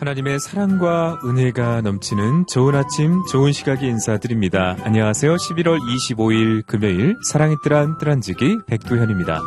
하나님의 사랑과 은혜가 넘치는 좋은 아침, 좋은 시각에 인사드립니다. 안녕하세요. 11월 25일 금요일 사랑의 뜨란뜨란지기 백두현입니다.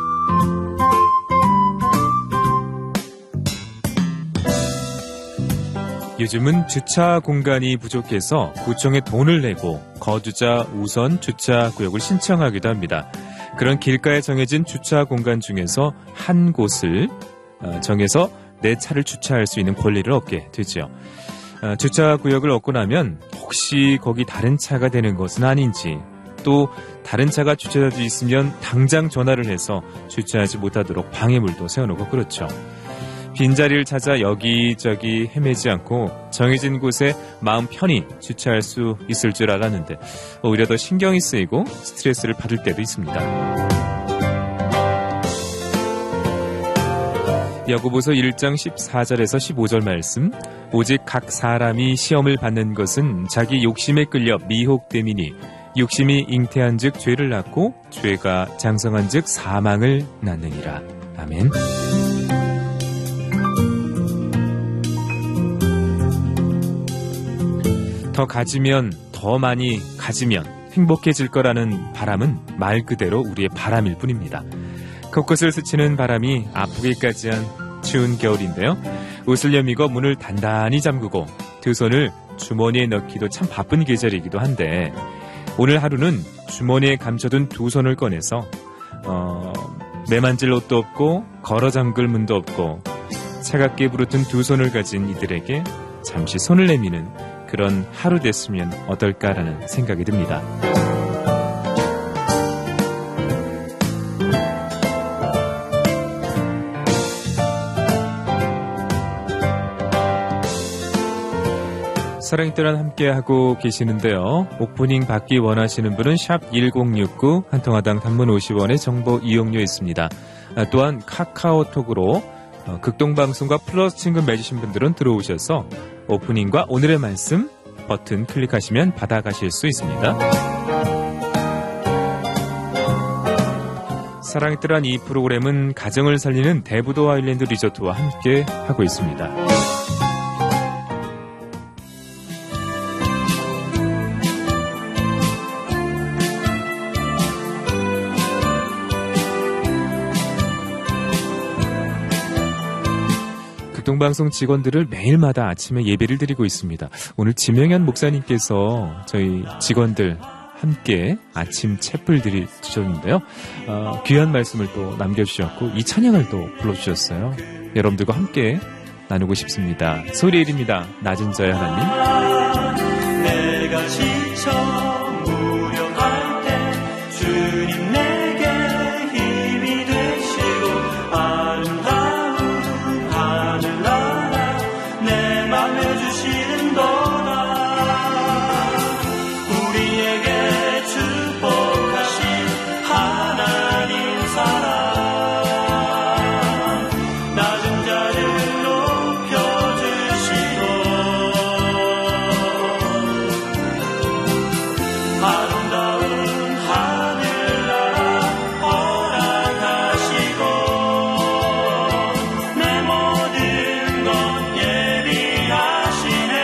요즘은 주차 공간이 부족해서 구청에 돈을 내고 거주자 우선 주차 구역을 신청하기도 합니다. 그런 길가에 정해진 주차 공간 중에서 한 곳을 정해서 내 차를 주차할 수 있는 권리를 얻게 되죠. 주차 구역을 얻고 나면 혹시 거기 다른 차가 되는 것은 아닌지, 또 다른 차가 주차돼 있으면 당장 전화를 해서 주차하지 못하도록 방해물도 세워놓고 그렇죠. 빈자리를 찾아 여기저기 헤매지 않고 정해진 곳에 마음 편히 주차할 수 있을 줄 알았는데 오히려 더 신경이 쓰이고 스트레스를 받을 때도 있습니다. 야고보서 1장 14절에서 15절 말씀, 오직 각 사람이 시험을 받는 것은 자기 욕심에 끌려 미혹됨이니 욕심이 잉태한 즉 죄를 낳고 죄가 장성한 즉 사망을 낳느니라. 아멘. 더 가지면, 더 많이 가지면 행복해질 거라는 바람은 말 그대로 우리의 바람일 뿐입니다. 곳곳을 스치는 바람이 아프기까지 한 추운 겨울인데요. 옷을 여미고 문을 단단히 잠그고 두 손을 주머니에 넣기도 참 바쁜 계절이기도 한데, 오늘 하루는 주머니에 감춰둔 두 손을 꺼내서 매만질 옷도 없고 걸어 잠글 문도 없고 차갑게 부르튼 두 손을 가진 이들에게 잠시 손을 내미는 그런 하루 됐으면 어떨까라는 생각이 듭니다. 사랑의 뜨란 함께하고 계시는데요. 오프닝 받기 원하시는 분은 샵 1069, 한 통화당 단문 50원의 정보 이용료 있습니다. 또한 카카오톡으로 극동방송과 플러스 친구 맺으신 분들은 들어오셔서 오프닝과 오늘의 말씀 버튼 클릭하시면 받아가실 수 있습니다. 사랑의 뜨란 이 프로그램은 가정을 살리는 대부도 아일랜드 리조트와 함께 하고 있습니다. 극동방송 직원들을 매일마다 아침에 예배를 드리고 있습니다. 오늘 지명현 목사님께서 저희 직원들 함께 아침 챗불 드리셨는데요. 귀한 말씀을 또 남겨주셨고 이 찬양을 또 불러주셨어요. 여러분들과 함께 나누고 싶습니다. 소리엘입니다. 낮은 자의 하나님. 내가 지쳐 무력할 때 주님 내게 힘이 되시고 아름다운 하늘나라 내 맘에 주시는 거라. 우리에게 축복하신 하나님 사랑, 낮은 자를 높여주시고 아름다운 하늘나라 허락하시고 내 모든 것 예비하시네.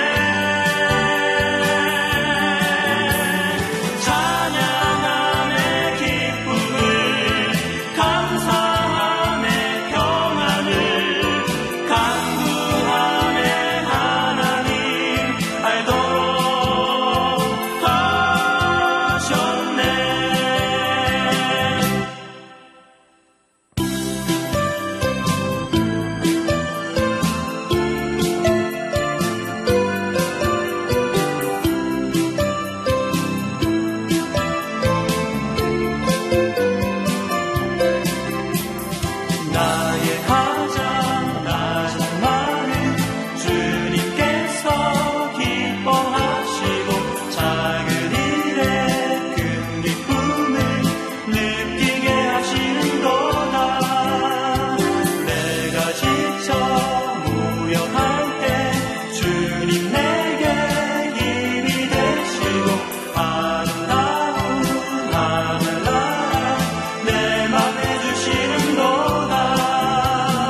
찬양함의 기쁨을 감사함의 평안을 간구함의 하나님 알도록 하셨네. 나의 가장 낮은 마음 주님께서 기뻐하시고 작은 일에 큰 기쁨을 느끼게 하시는 거다. 내가 지쳐 무력할 때 주님 내게 힘이 되시고 아름다운 하늘나라 내 맘에 주시는 거다.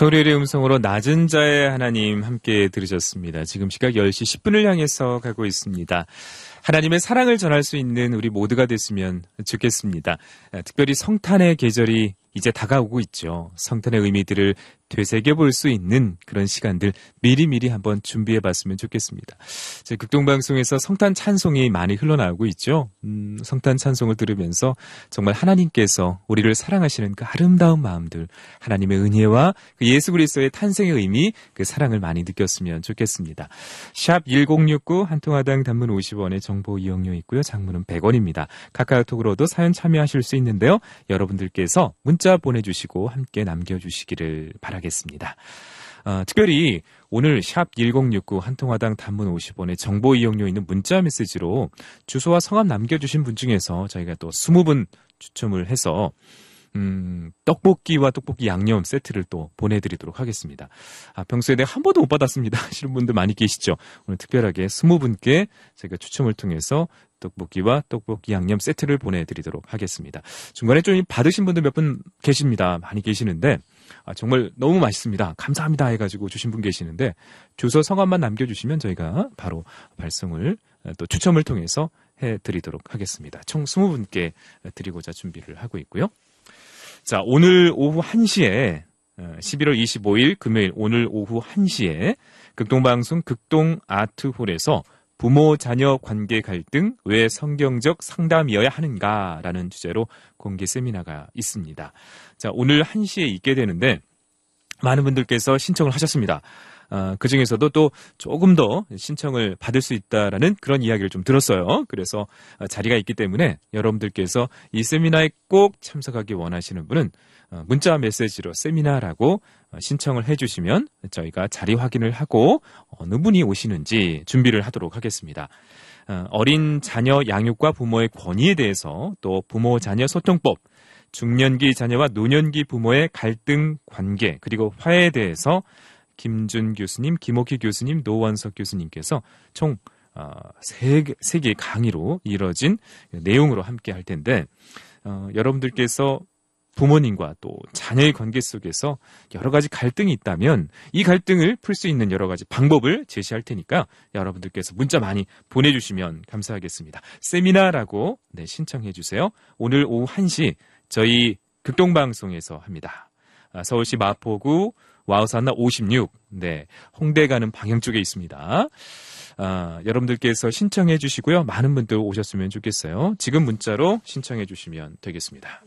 서울의 음성으로 낮은 자의 하나님 함께 들으셨습니다. 지금 시각 10시 10분을 향해서 가고 있습니다. 하나님의 사랑을 전할 수 있는 우리 모두가 됐으면 좋겠습니다. 특별히 성탄의 계절이 이제 다가오고 있죠. 성탄의 의미들을 되새겨볼 수 있는 그런 시간들 미리미리 한번 준비해봤으면 좋겠습니다. 제 극동방송에서 성탄 찬송이 많이 흘러나오고 있죠. 성탄 찬송을 들으면서 정말 하나님께서 우리를 사랑하시는 그 아름다운 마음들, 하나님의 은혜와 그 예수 그리스도의 탄생의 의미, 그 사랑을 많이 느꼈으면 좋겠습니다. 샵 1069 한 통화당 단문 50원의 정보 이용료 있고요. 장문은 100원입니다. 카카오톡으로도 사연 참여하실 수 있는데요. 여러분들께서 문자 보내주시고 함께 남겨주시기를 바라겠습니다. 특별히 오늘 샵 1069 한 통화당 단문 50원의 정보 이용료 있는 문자 메시지로 주소와 성함 남겨주신 분 중에서 저희가 또 20분 추첨을 해서 떡볶이와 떡볶이 양념 세트를 또 보내드리도록 하겠습니다. 평소에 내가 한 번도 못 받았습니다 하시는 분들 많이 계시죠. 오늘 특별하게 20분께 저희가 추첨을 통해서 떡볶이와 떡볶이 양념 세트를 보내드리도록 하겠습니다. 중간에 좀 받으신 분들 몇 분 계십니다. 많이 계시는데 정말 너무 맛있습니다. 감사합니다 해가지고 주신 분 계시는데 주소 성함만 남겨주시면 저희가 바로 발송을 또 추첨을 통해서 해드리도록 하겠습니다. 총 20분께 드리고자 준비를 하고 있고요. 자, 오늘 오후 1시에 11월 25일 금요일 오늘 오후 1시에 극동방송 극동아트홀에서 부모 자녀 관계 갈등 왜 성경적 상담이어야 하는가라는 주제로 공개 세미나가 있습니다. 자, 오늘 1시에 있게 되는데 많은 분들께서 신청을 하셨습니다. 그중에서도 또 조금 더 신청을 받을 수 있다라는 그런 이야기를 좀 들었어요. 그래서 자리가 있기 때문에 여러분들께서 이 세미나에 꼭 참석하기 원하시는 분은 문자 메시지로 세미나라고 신청을 해주시면 저희가 자리 확인을 하고 어느 분이 오시는지 준비를 하도록 하겠습니다. 어린 자녀 양육과 부모의 권위에 대해서 또 부모 자녀 소통법, 중년기 자녀와 노년기 부모의 갈등 관계 그리고 화해에 대해서 김준 교수님, 김옥희 교수님, 노원석 교수님께서 총 3개 강의로 이뤄진 내용으로 함께 할 텐데 여러분들께서 부모님과 또 자녀의 관계 속에서 여러 가지 갈등이 있다면 이 갈등을 풀 수 있는 여러 가지 방법을 제시할 테니까 여러분들께서 문자 많이 보내주시면 감사하겠습니다. 세미나라고 신청해 주세요. 오늘 오후 1시 저희 극동방송에서 합니다. 서울시 마포구 와우산나 56, 홍대 가는 방향 쪽에 있습니다. 여러분들께서 신청해 주시고요. 많은 분들 오셨으면 좋겠어요. 지금 문자로 신청해 주시면 되겠습니다.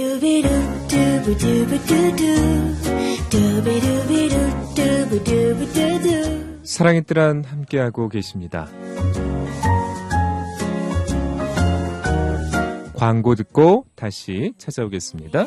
사랑의 뜰안 함께하고 계십니다. 광고 듣고 다시 찾아오겠습니다.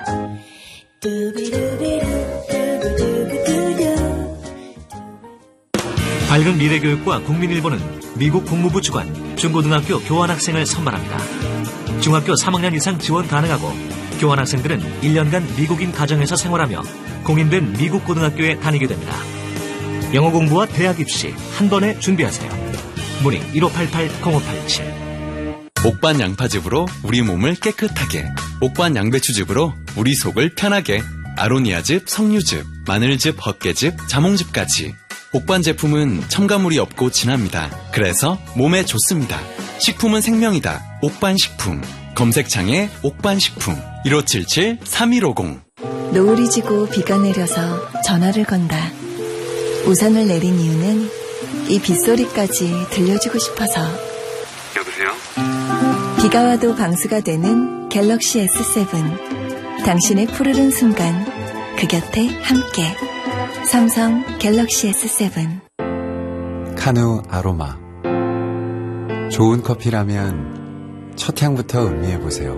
밝은 미래교육과 국민일보는 미국 국무부 주관 중고등학교 교환학생을 선발합니다. 중학교 3학년 이상 지원 가능하고 교환학생들은 1년간 미국인 가정에서 생활하며 공인된 미국 고등학교에 다니게 됩니다. 영어 공부와 대학 입시 한 번에 준비하세요. 문의 1588-0587. 옥반 양파즙으로 우리 몸을 깨끗하게, 옥반 양배추즙으로 우리 속을 편하게, 아로니아즙, 석류즙, 마늘즙, 헛개즙, 자몽즙까지 옥반 제품은 첨가물이 없고 진합니다. 그래서 몸에 좋습니다. 식품은 생명이다. 옥반식품. 검색창에 옥반식품 1577-3150. 노을이 지고 비가 내려서 전화를 건다. 우산을 내린 이유는 이 빗소리까지 들려주고 싶어서. 여보세요? 비가 와도 방수가 되는 갤럭시 S7. 당신의 푸르른 순간 그 곁에 함께. 삼성 갤럭시 S7. 카누 아로마. 좋은 커피라면 첫 향부터 음미해보세요.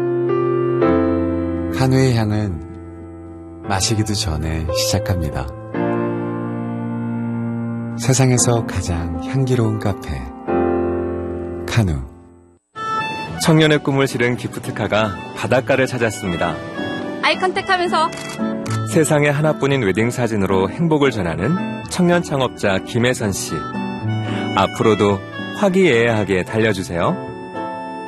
카누의 향은 마시기도 전에 시작합니다. 세상에서 가장 향기로운 카페 카누. 청년의 꿈을 실은 기프트카가 바닷가를 찾았습니다. 아이 컨택하면서 세상에 하나뿐인 웨딩 사진으로 행복을 전하는 청년 창업자 김혜선 씨. 앞으로도 화기애애하게 달려주세요.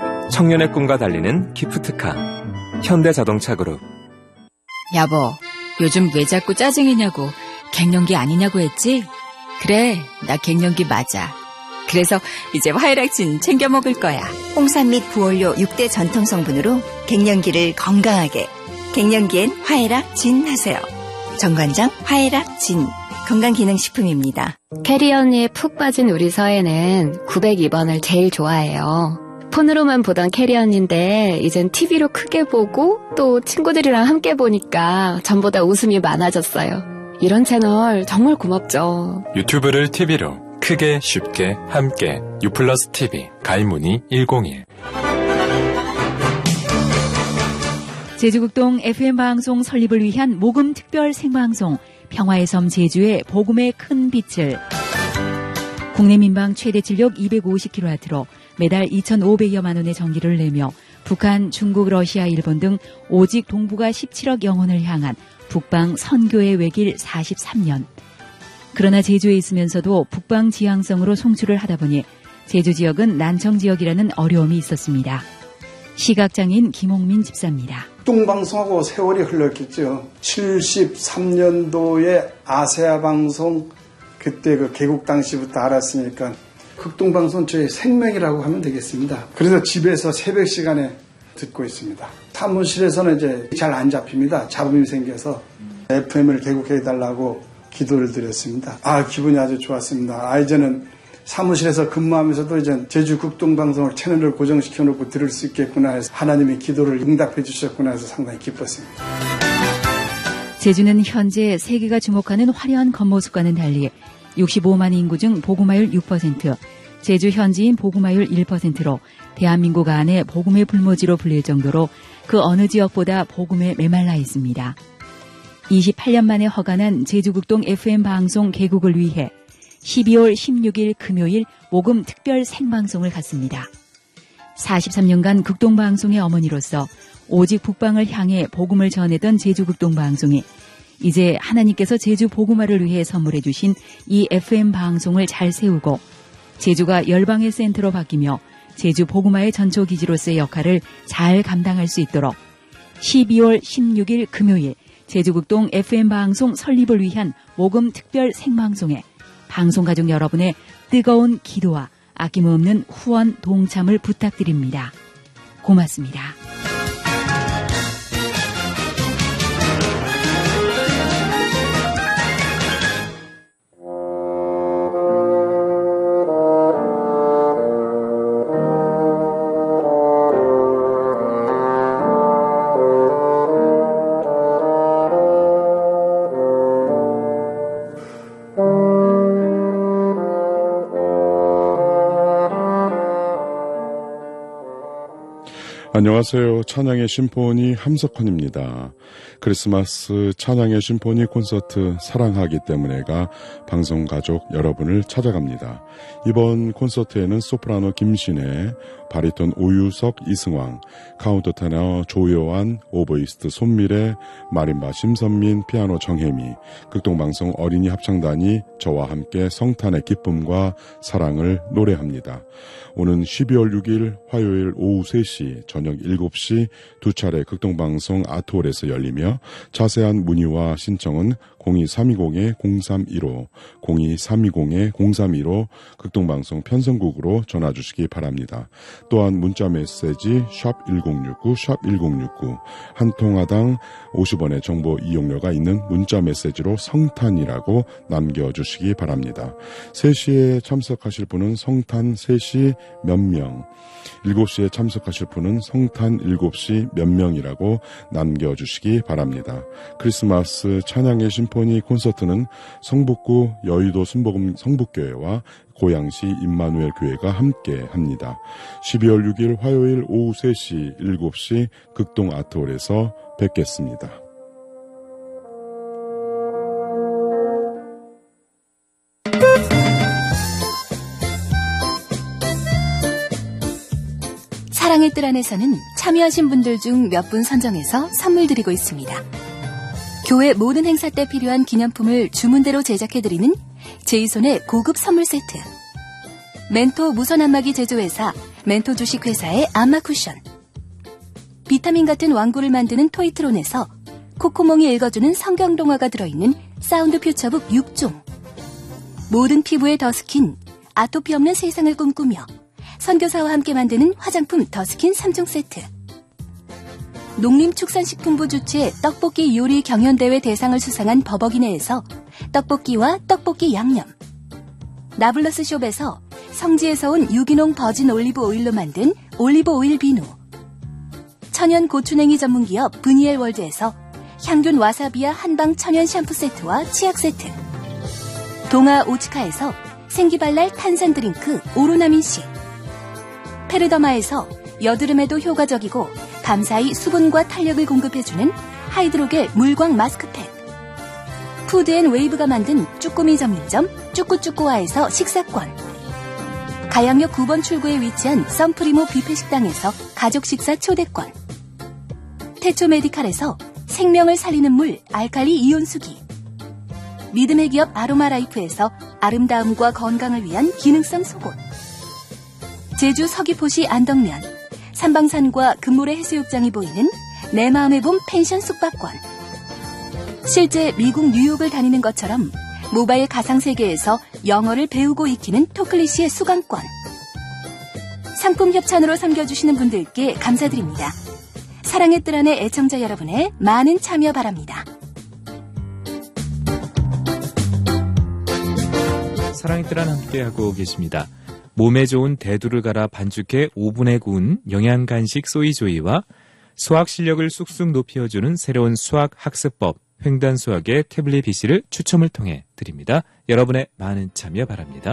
청년의 꿈과 달리는 기프트카 현대자동차 그룹. 여보, 요즘 왜 자꾸 짜증이냐고 갱년기 아니냐고 했지? 그래, 나 갱년기 맞아. 그래서 이제 화해락진 챙겨 먹을 거야. 홍삼 및 부원료 6대 전통 성분으로 갱년기를 건강하게. 갱년기엔 화해락진 하세요. 정관장 화해락진. 건강기능식품입니다. 캐리언니에 푹 빠진 우리 서해는 902번을 제일 좋아해요. 폰으로만 보던 캐리언인데 이젠 TV로 크게 보고 또 친구들이랑 함께 보니까 전보다 웃음이 많아졌어요. 이런 채널 정말 고맙죠. 유튜브를 TV로 크게 쉽게 함께 유플러스 TV 가입 문의 101. 제주국동 FM방송 설립을 위한 모금 특별 생방송 평화의 섬 제주의 복음의 큰 빛을 국내 민방 최대 출력 250kW로 매달 2,500여만 원의 전기를 내며 북한, 중국, 러시아, 일본 등 오직 동북아 17억 영혼을 향한 북방 선교의 외길 43년. 그러나 제주에 있으면서도 북방 지향성으로 송출을 하다 보니 제주 지역은 난청 지역이라는 어려움이 있었습니다. 시각장애인 김홍민 집사입니다. 국동방송하고 세월이 흘렀겠죠. 73년도에 아세아 방송 그때 그 개국 당시부터 알았으니까 극동방송 저의 생명이라고 하면 되겠습니다. 그래서 집에서 새벽 시간에 듣고 있습니다. 사무실에서는 이제 잘 안 잡힙니다. 잡음이 생겨서 FM을 개국해달라고 기도를 드렸습니다. 기분이 아주 좋았습니다. 이제는 사무실에서 근무하면서도 이제 제주 극동방송을 채널을 고정시켜놓고 들을 수 있겠구나 해서 하나님의 기도를 응답해 주셨구나 해서 상당히 기뻤습니다. 제주는 현재 세계가 주목하는 화려한 겉모습과는 달리 65만 인구 중 복음화율 6%, 제주 현지인 복음화율 1%로 대한민국 안에 복음의 불모지로 불릴 정도로 그 어느 지역보다 복음에 메말라 있습니다. 28년 만에 허가난 제주국동 FM 방송 개국을 위해 12월 16일 금요일 모금 특별 생방송을 갖습니다. 43년간 극동방송의 어머니로서 오직 북방을 향해 복음을 전했던 제주극동방송이 이제 하나님께서 제주 복음화를 위해 선물해 주신 이 FM 방송을 잘 세우고 제주가 열방의 센터로 바뀌며 제주 복음화의 전초기지로서의 역할을 잘 감당할 수 있도록 12월 16일 금요일 제주극동 FM 방송 설립을 위한 모금 특별 생방송에 방송가족 여러분의 뜨거운 기도와 아낌없는 후원 동참을 부탁드립니다. 고맙습니다. 안녕하세요. 찬양의 심포니 함석헌입니다. 크리스마스 찬양의 심포니 콘서트 사랑하기 때문에가 방송가족 여러분을 찾아갑니다. 이번 콘서트에는 소프라노 김신혜, 바리톤 오유석, 이승왕, 카운터 테너 조요한, 오보이스트 손미래, 마림바 심선민, 피아노 정혜미, 극동방송 어린이 합창단이 저와 함께 성탄의 기쁨과 사랑을 노래합니다. 오는 12월 6일 화요일 오후 3시, 저녁 7시 두 차례 극동방송 아트홀에서 열리며 자세한 문의와 신청은 02320-0315, 02320-0315 극동방송 편성국으로 전화 주시기 바랍니다. 또한 문자메시지 샵1069, 샵1069 한 통화당 50원의 정보 이용료가 있는 문자메시지로 성탄이라고 남겨주시기 바랍니다. 3시에 참석하실 분은 성탄 3시 몇 명, 7시에 참석하실 분은 성탄 7시 몇 명이라고 남겨주시기 바랍니다. 크리스마스 찬양의 심포니 콘서트는 성북구 여의도 순복음 성북교회와 고양시 임마누엘 교회가 함께 합니다. 12월 6일 화요일 오후 3시 7시 극동 아트홀에서 뵙겠습니다. 사랑의 뜰 안에서는 참여하신 분들 중 몇 분 선정해서 선물 드리고 있습니다. 교회 모든 행사 때 필요한 기념품을 주문대로 제작해드리는 제이손의 고급 선물 세트, 멘토 무선 안마기 제조회사 멘토 주식회사의 안마 쿠션, 비타민 같은 왕구를 만드는 토이트론에서 콧구멍이 읽어주는 성경동화가 들어있는 사운드 퓨처북 6종, 모든 피부에 더스킨, 아토피 없는 세상을 꿈꾸며 선교사와 함께 만드는 화장품 더스킨 3종 세트, 농림축산식품부 주최 떡볶이 요리 경연대회 대상을 수상한 버버기네에서 떡볶이와 떡볶이 양념, 나블러스 숍에서 성지에서 온 유기농 버진 올리브 오일로 만든 올리브 오일 비누, 천연 고추냉이 전문기업 브니엘 월드에서 향균 와사비와 한방 천연 샴푸 세트와 치약 세트, 동아 오츠카에서 생기발랄 탄산 드링크 오로나민C, 페르더마에서 여드름에도 효과적이고 감사히 수분과 탄력을 공급해주는 하이드로겔 물광 마스크팩, 푸드앤웨이브가 만든 쭈꾸미 전문점 쭈꾸쭈꾸와에서 식사권, 가양역 9번 출구에 위치한 썬프리모 뷔페 식당에서 가족 식사 초대권, 태초 메디칼에서 생명을 살리는 물 알칼리 이온수기, 믿음의 기업 아로마라이프에서 아름다움과 건강을 위한 기능성 속옷, 제주 서귀포시 안덕면 삼방산과 금모래 해수욕장이 보이는 내 마음의 봄 펜션 숙박권, 실제 미국 뉴욕을 다니는 것처럼 모바일 가상세계에서 영어를 배우고 익히는 토클리시의 수강권, 상품 협찬으로 섬겨주시는 분들께 감사드립니다. 사랑의 뜰 안의 애청자 여러분의 많은 참여 바랍니다. 사랑의 뜰 안 함께하고 계십니다. 몸에 좋은 대두를 갈아 반죽해 오븐에 구운 영양간식 소이조이와 수학 실력을 쑥쑥 높여주는 새로운 수학 학습법 횡단수학의 태블릿 PC를 추첨을 통해 드립니다. 여러분의 많은 참여 바랍니다.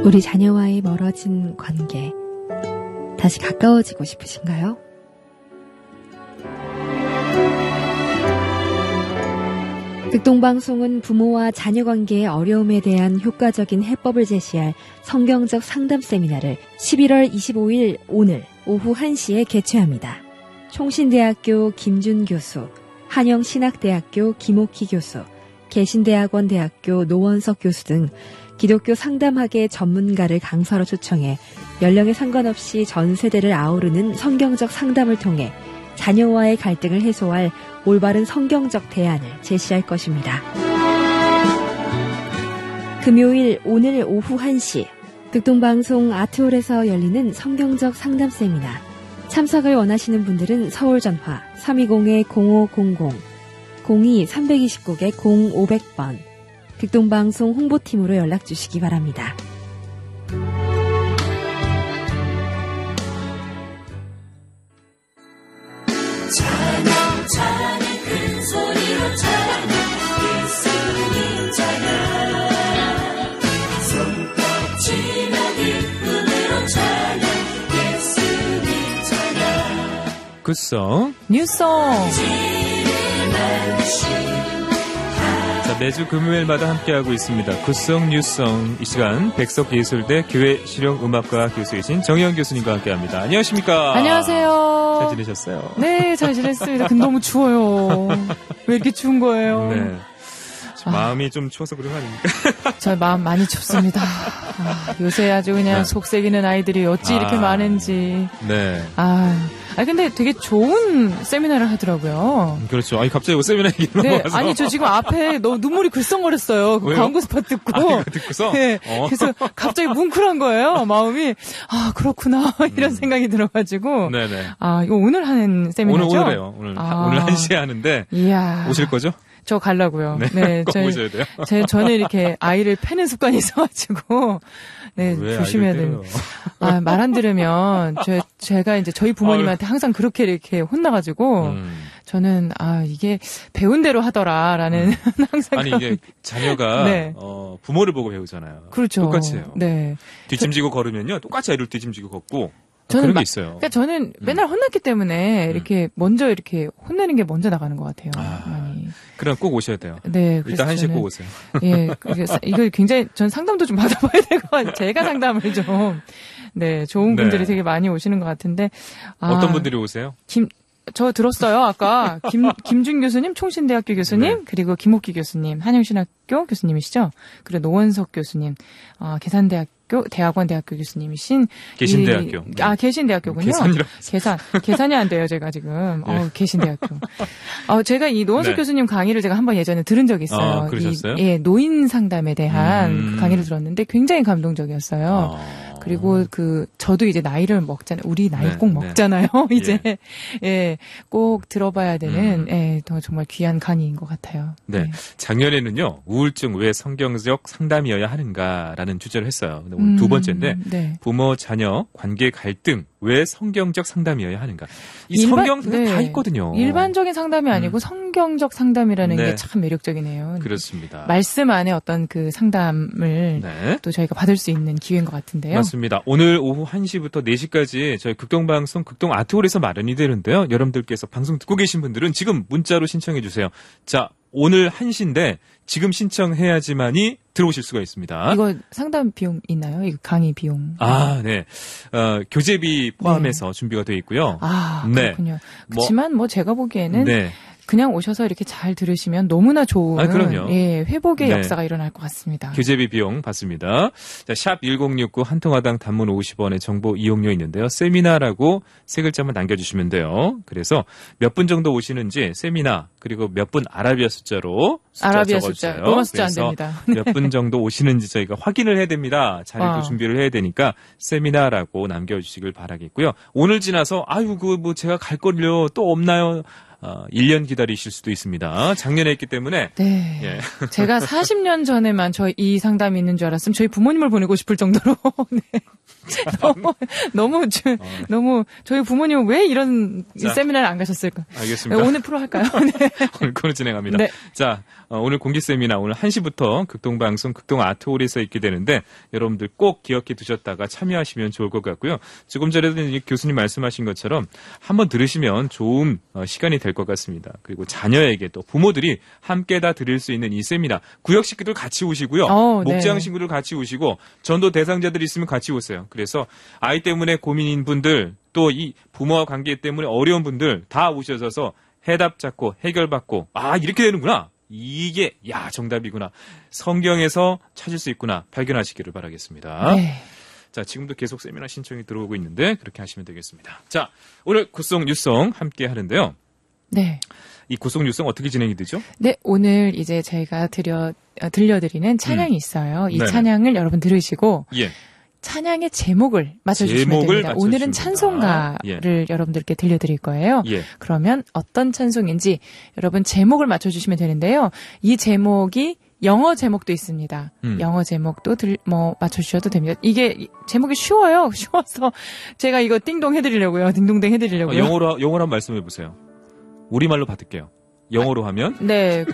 우리 자녀와의 멀어진 관계, 다시 가까워지고 싶으신가요? 극동방송은 부모와 자녀 관계의 어려움에 대한 효과적인 해법을 제시할 성경적 상담 세미나를 11월 25일 오늘 오후 1시에 개최합니다. 총신대학교 김준 교수, 한영신학대학교 김옥희 교수, 개신대학원대학교 노원석 교수 등 기독교 상담학의 전문가를 강사로 초청해 연령에 상관없이 전 세대를 아우르는 성경적 상담을 통해 자녀와의 갈등을 해소할 올바른 성경적 대안을 제시할 것입니다. 금요일 오늘 오후 1시 극동방송 아트홀에서 열리는 성경적 상담 세미나. 참석을 원하시는 분들은 서울 전화 320-0500, 02-329-0500번 극동방송 홍보팀으로 연락주시기 바랍니다. 찬양 찬양 큰 소리로 찬양 예수님 찬양 손뼉 치며 기쁨으로 찬양 예수님 찬양 굿송 뉴송. 자, 매주 금요일마다 함께하고 있습니다. 굿송 뉴송. 이 시간 백석예술대 교회실용음악과 교수이신 정희영 교수님과 함께합니다. 안녕하십니까? 안녕하세요. 잘 지내셨어요? 네, 잘 지냈습니다. 근데 너무 추워요. 왜 이렇게 추운 거예요? 네. 마음이 좀 추워서 그런 거 아닙니까? 저 마음 많이 춥습니다. 요새 아주 그냥 네. 속색이는 아이들이 어찌 이렇게 많은지. 네. 근데 되게 좋은 세미나를 하더라고요. 그렇죠. 아니, 갑자기 세미나 얘기 네, 넘어가서. 아니, 저 지금 앞에 너무 눈물이 글썽거렸어요. 그 왜요? 광고 스팟 듣고. 이거 듣고서? 네. 그래서 갑자기 뭉클한 거예요. 마음이. 그렇구나. 이런 생각이 들어가지고. 네네. 이거 오늘 하는 세미나죠? 오늘 해요. 오늘 1시에 하는데. 이야. 오실 거죠? 저 가려고요. 네. 꼭 오셔야 돼요. 저는 이렇게 아이를 패는 습관이 있어가지고, 네, 조심해야 돼요. 말 안 들으면, 제가 이제 저희 부모님한테 항상 그렇게 이렇게 혼나가지고, 저는, 이게 배운 대로 하더라라는 항상. 아니, 이게 자녀가, 네. 부모를 보고 배우잖아요. 그렇죠. 똑같이 해요. 네. 뒷짐지고 걸으면요. 똑같이 애를 뒷짐지고 걷고. 저는 그런 게 있어요. 그러니까 저는 맨날 혼났기 때문에 이렇게 먼저 이렇게 혼내는 게 먼저 나가는 것 같아요. 많이. 그럼 꼭 오셔야 돼요. 네. 일단 1시에 꼭 오세요. 예. 이거 굉장히 전 상담도 좀 받아봐야 될 것 같아요. 제가 상담을 좀. 네. 좋은 분들이 되게 많이 오시는 것 같은데. 어떤 분들이 오세요? 저 들었어요. 아까 김준 교수님, 총신대학교 교수님, 그리고 김옥기 교수님, 한영신학교 교수님이시죠. 그리고 노원석 교수님, 계산대학교 대학원대학교 교수님이신 계신대학교. 계신대학교군요. 계산이 안 돼요. 제가 지금. 계신대학교. 제가 이 노원석 교수님 강의를 제가 한번 예전에 들은 적이 있어요. 그러셨어요? 노인 상담에 대한 그 강의를 들었는데 굉장히 감동적이었어요. 그리고 저도 이제 나이를 먹잖아요. 우리 나이 꼭 먹잖아요. 이제. 꼭 들어봐야 되는, 더 정말 귀한 강의인 것 같아요. 네. 작년에는요, 우울증 왜 성경적 상담이어야 하는가라는 주제를 했어요. 근데 오늘 두 번째인데, 부모, 자녀, 관계 갈등, 왜 성경적 상담이어야 하는가. 성경 다 있거든요. 일반적인 상담이 아니고 성경적 상담이라는 게 참 매력적이네요. 그렇습니다. 말씀 안에 어떤 그 상담을 또 저희가 받을 수 있는 기회인 것 같은데요. 맞습니다. 오늘 오후 1시부터 4시까지 저희 극동방송 극동 아트홀에서 마련이 되는데요. 여러분들께서 방송 듣고 계신 분들은 지금 문자로 신청해 주세요. 자, 오늘 1시인데 지금 신청해야지만이 들어오실 수가 있습니다. 이거 상담 비용 있나요? 이거 강의 비용. 네. 교재비 포함해서 준비가 되어 있고요. 그렇군요. 그렇지만 제가 보기에는 그냥 오셔서 이렇게 잘 들으시면 너무나 좋은 그럼요. 회복의 역사가 일어날 것 같습니다. 교재비 비용 받습니다. 자, 샵 1069 한 통화당 단문 50원의 정보 이용료 있는데요. 세미나라고 세 글자만 남겨주시면 돼요. 그래서 몇 분 정도 오시는지 세미나 그리고 몇 분 아라비아 숫자로 아라비아 숫자, 로마 숫자 안 됩니다. 몇 분 정도 오시는지 저희가 확인을 해야 됩니다. 자리도 준비를 해야 되니까 세미나라고 남겨주시길 바라겠고요. 오늘 지나서 제가 갈 걸요 또 없나요? 1년 기다리실 수도 있습니다. 작년에 했기 때문에. 네. 예. 제가 40년 전에만 이 상담이 있는 줄 알았으면 저희 부모님을 보내고 싶을 정도로. 네. 너무 저희 부모님은 왜 이런 세미나를 안 가셨을까? 알겠습니다. 오늘 프로 할까요? 네. 오늘 코너 진행합니다. 네. 자, 오늘 공개 세미나 오늘 1시부터 극동방송 극동 아트홀에서 있게 되는데 여러분들 꼭 기억해 두셨다가 참여하시면 좋을 것 같고요. 조금 전에도 교수님 말씀하신 것처럼 한번 들으시면 좋은 시간이 될 것 같습니다. 그리고 자녀에게 또 부모들이 함께 다 들을 수 있는 이 세미나 구역 식구들 같이 오시고요. 목장 친구들 같이 오시고 전도 대상자들 있으면 같이 오세요. 그래서 아이 때문에 고민인 분들 또 이 부모와 관계 때문에 어려운 분들 다 오셔서 해답 찾고 해결받고 이렇게 되는구나. 이게 정답이구나. 성경에서 찾을 수 있구나. 발견하시기를 바라겠습니다. 네. 자, 지금도 계속 세미나 신청이 들어오고 있는데 그렇게 하시면 되겠습니다. 자, 오늘 굿송 뉴송 함께 하는데요. 네. 이 굿송 뉴송 어떻게 진행이 되죠? 네, 오늘 이제 저희가 들려드리는 찬양이 있어요. 이 네네. 찬양을 여러분 들으시고 예. 찬양의 제목을 맞춰주시면 됩니다. 오늘은 찬송가를 여러분들께 들려드릴 거예요. 예. 그러면 어떤 찬송인지 여러분 제목을 맞춰주시면 되는데요. 이 제목이 영어 제목도 있습니다. 영어 제목도 맞춰주셔도 됩니다. 이게 제목이 쉬워요. 쉬워서 제가 이거 띵동 해드리려고요. 딩동댕 해드리려고요. 영어로 한번 말씀해 보세요. 우리말로 받을게요. 영어로 하면? 네,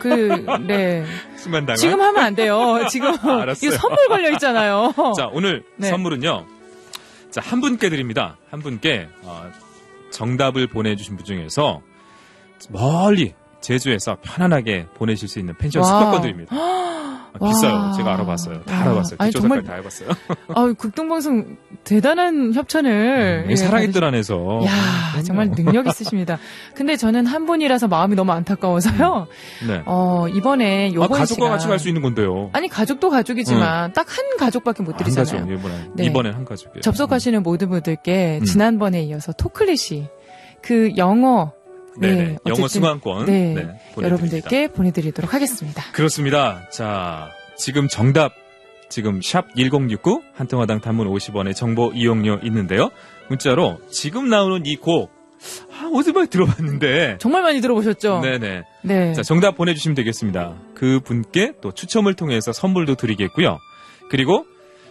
순간 당황. 지금 하면 안 돼요. 지금 알았어요. 이거 선물 걸려 있잖아요. 자, 오늘 선물은요. 자, 한 분께 드립니다. 한 분께 정답을 보내주신 분 중에서 멀리 제주에서 편안하게 보내실 수 있는 펜션 숙박권 드립니다. 비싸요. 제가 알아봤어요. 다 알아봤어요. 뒷조사까지 다 해봤어요. 극동방송 대단한 협찬을. 사랑의 뜰 안에서. 야, 정말 능력 있으십니다. 근데 저는 한 분이라서 마음이 너무 안타까워서요. 네. 이번에 요번 가족과 같이 갈 수 있는 건데요. 아니, 가족도 가족이지만 딱 한 가족밖에 못 드리잖아요. 한 가족, 이번엔 한 가족이에요. 접속하시는 모든 분들께 지난번에 이어서 토클릿이 그 영어 네, 영어 수강권 여러분들께 보내드리도록 하겠습니다. 그렇습니다. 자, 지금 정답 샵 1069 한 통화당 단문 50원의 정보 이용료 있는데요. 문자로 지금 나오는 이 곡 어디서 많이 들어봤는데 정말 많이 들어보셨죠? 네네. 네. 자, 정답 보내주시면 되겠습니다. 그 분께 또 추첨을 통해서 선물도 드리겠고요. 그리고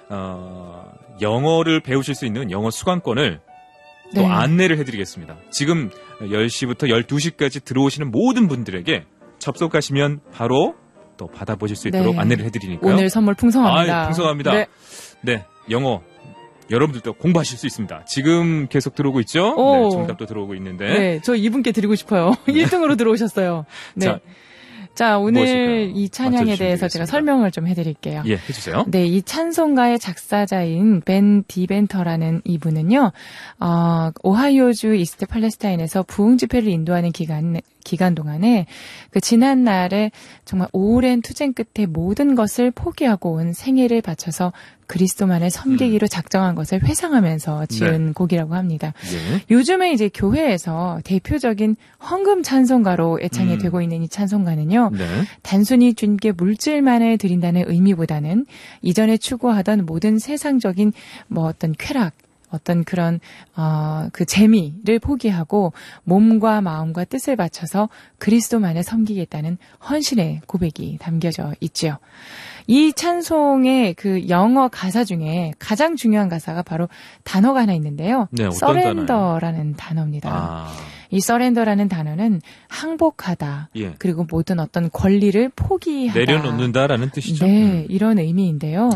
영어를 배우실 수 있는 영어 수강권을 또 안내를 해드리겠습니다. 지금 10시부터 12시까지 들어오시는 모든 분들에게 접속하시면 바로 또 받아보실 수 있도록 안내를 해드리니까요. 오늘 선물 풍성합니다. 풍성합니다. 네, 영어 여러분들도 공부하실 수 있습니다. 지금 계속 들어오고 있죠? 네, 정답도 들어오고 있는데. 네, 저 이분께 드리고 싶어요. 1등으로 들어오셨어요. 네. 자, 오늘 이 찬양에 대해서 제가 설명을 좀 해드릴게요. 예, 해주세요. 네, 이 찬송가의 작사자인 벤 디벤터라는 이분은요, 오하이오주 이스트 팔레스타인에서 부흥 집회를 인도하는 기간 동안에 그 지난 날에 정말 오랜 투쟁 끝에 모든 것을 포기하고 온 생애를 바쳐서 그리스도만을 섬기기로 작정한 것을 회상하면서 지은 곡이라고 합니다. 요즘에 이제 교회에서 대표적인 헌금 찬송가로 애창이 되고 있는 이 찬송가는요. 단순히 주님께 물질만을 드린다는 의미보다는 이전에 추구하던 모든 세상적인 어떤 쾌락, 어떤 그런 그 재미를 포기하고 몸과 마음과 뜻을 바쳐서 그리스도만을 섬기겠다는 헌신의 고백이 담겨져 있죠. 이 찬송의 그 영어 가사 중에 가장 중요한 가사가 바로 단어가 하나 있는데요. 네, 서렌더라는 단어입니다. 이 서렌더라는 단어는 항복하다. 그리고 모든 어떤 권리를 포기하다. 내려놓는다라는 뜻이죠. 네, 이런 의미인데요.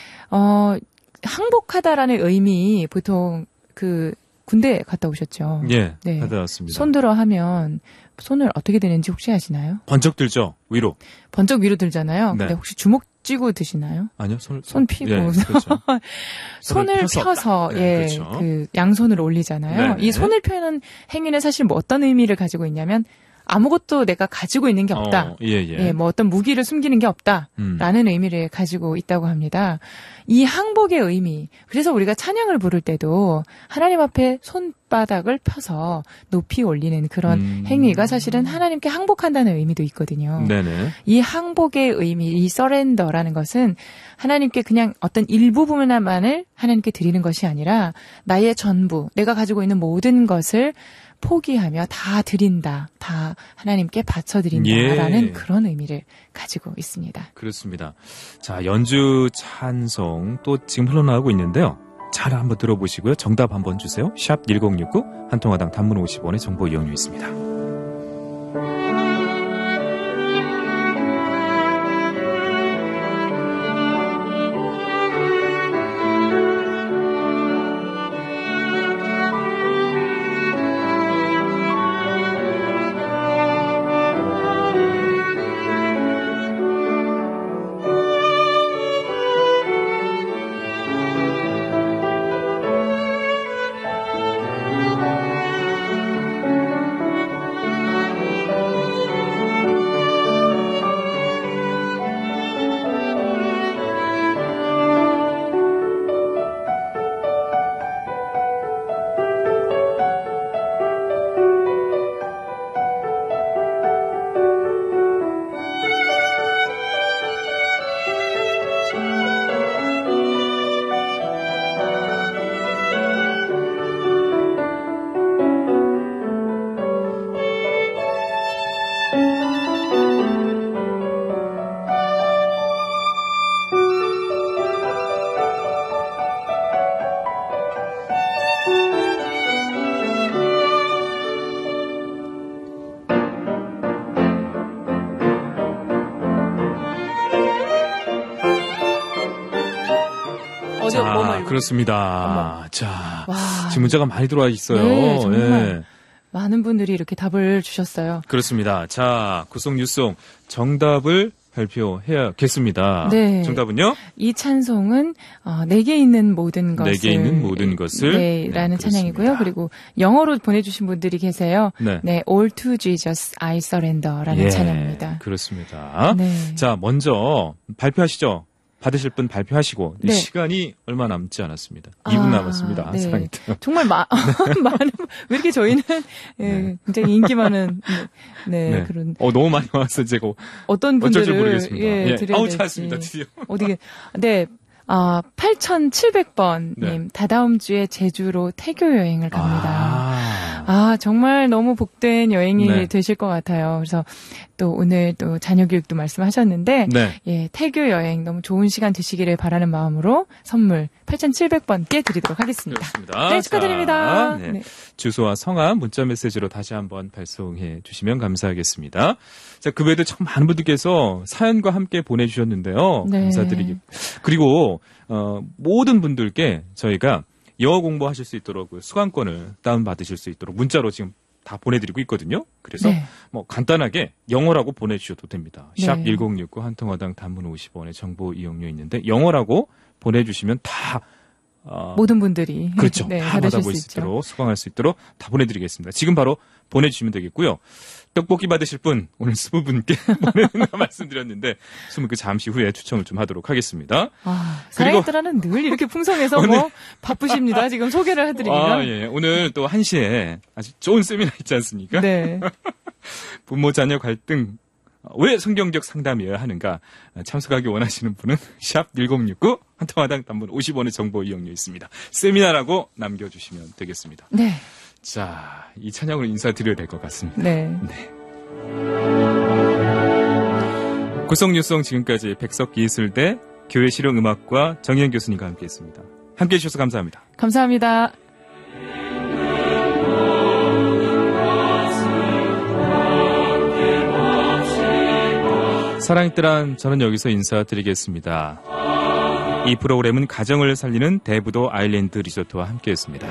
항복하다라는 의미 보통 그 군대 갔다 오셨죠? 네. 갔다 왔습니다. 손들어 하면 손을 어떻게 되는지 혹시 아시나요? 번쩍 들죠. 위로. 번쩍 위로 들잖아요. 근데 혹시 주먹 쥐고 드시나요? 아니요. 손 피고. 그렇죠. 손을 펴서 그렇죠. 그 양손을 올리잖아요. 이 손을 펴는 행위는 사실 어떤 의미를 가지고 있냐면 아무것도 내가 가지고 있는 게 없다. 어떤 무기를 숨기는 게 없다라는 의미를 가지고 있다고 합니다. 이 항복의 의미. 그래서 우리가 찬양을 부를 때도 하나님 앞에 손바닥을 펴서 높이 올리는 그런 행위가 사실은 하나님께 항복한다는 의미도 있거든요. 이 항복의 의미, 이 서렌더라는 것은 하나님께 그냥 어떤 일부분만을 하나님께 드리는 것이 아니라 나의 전부, 내가 가지고 있는 모든 것을 포기하며 다 드린다, 다 하나님께 바쳐드린다라는 예. 그런 의미를 가지고 있습니다. 그렇습니다. 자, 연주 찬송 또 지금 흘러나오고 있는데요. 잘 한번 들어보시고요. 정답 한번 주세요. 샵 1069, 한 통화당 단문 50원의 정보 이용료 있습니다. 자, 그렇습니다. 자, 지금 문자가 많이 들어와 있어요. 네, 정말 네. 많은 분들이 이렇게 답을 주셨어요. 그렇습니다. 자, 구송 뉴송 정답을 발표해야겠습니다. 네. 정답은요? 이 찬송은 내게 있는 모든 것을, 내게 있는 모든 것을, 네, 라는 찬양이고요. 그리고 영어로 보내주신 분들이 계세요. 네. 네, All to Jesus I Surrender라는 예, 찬양입니다. 그렇습니다. 네. 자, 먼저 발표하시죠. 받으실 분 발표하시고 네. 시간이 얼마 남지 않았습니다. 2분 남았습니다. 네. 사랑했다. 정말 많은 왜 이렇게 저희는 예, 굉장히 인기 많은 네, 그런 너무 많이 와서 제가 어떤 어쩔지 분들을 모르겠습니다. 예, 드려야 아우 될지. 찾았습니다. 드디어. 어디게 8700번님 네. 다다음 주에 제주로 태교 여행을 갑니다. 정말 너무 복된 여행이 네. 되실 것 같아요. 그래서 또 오늘 또 자녀 교육도 말씀하셨는데 네. 예, 태교 여행 너무 좋은 시간 되시기를 바라는 마음으로 선물 8700번께 드리도록 하겠습니다. 그렇습니다. 네, 축하드립니다. 자, 네. 네. 주소와 성함 문자 메시지로 다시 한번 발송해 주시면 감사하겠습니다. 자, 그 외에도 참 많은 분들께서 사연과 함께 보내주셨는데요. 네. 감사드리고 그리고 모든 분들께 저희가 영어 공부하실 수 있도록 수강권을 다운받으실 수 있도록 문자로 지금 다 보내드리고 있거든요. 그래서 네. 뭐 간단하게 영어라고 보내주셔도 됩니다. 네. 샵 1069 한 통화당 단문 50원의 정보 이용료 있는데 영어라고 보내주시면 다 모든 분들이 그렇죠. 네, 다 받으실 받아볼 수 수 있죠. 있도록 수강할 수 있도록 다 보내드리겠습니다. 지금 바로 보내주시면 되겠고요. 떡볶이 받으실 분 오늘 20분께 보내는 거 말씀드렸는데 20분 잠시 후에 추첨을 좀 하도록 하겠습니다. 그리고 사랑했더라는 늘 이렇게 풍성해서 뭐 바쁘십니다. 지금 소개를 해드리기가. 예. 오늘 또 1시에 아주 좋은 세미나 있지 않습니까? 네. 부모 자녀 갈등 왜 성경적 상담이어야 하는가 참석하기 원하시는 분은 샵 1069 한 통화당 단문 50원의 정보 이용료 있습니다. 세미나라고 남겨주시면 되겠습니다. 네. 자, 이 찬양으로 인사드려야 될 것 같습니다. 네. 구성뉴송 지금까지 백석기술대 교회실용음악과 정희연 교수님과 함께했습니다. 함께해 주셔서 감사합니다. 감사합니다. 사랑했더란 저는 여기서 인사드리겠습니다. 이 프로그램은 가정을 살리는 대부도 아일랜드 리조트와 함께했습니다.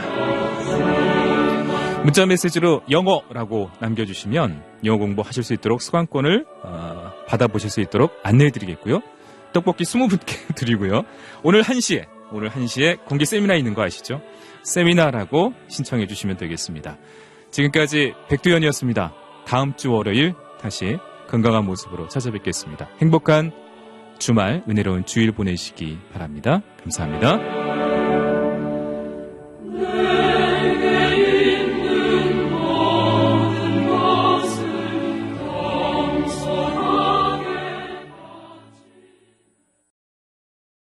문자 메시지로 영어라고 남겨주시면 영어 공부하실 수 있도록 수강권을 받아보실 수 있도록 안내해드리겠고요. 떡볶이 20분께 드리고요. 오늘 1시에 공개 세미나 있는 거 아시죠? 세미나라고 신청해 주시면 되겠습니다. 지금까지 백두현이었습니다. 다음 주 월요일 다시 건강한 모습으로 찾아뵙겠습니다. 행복한 주말, 은혜로운 주일 보내시기 바랍니다. 감사합니다.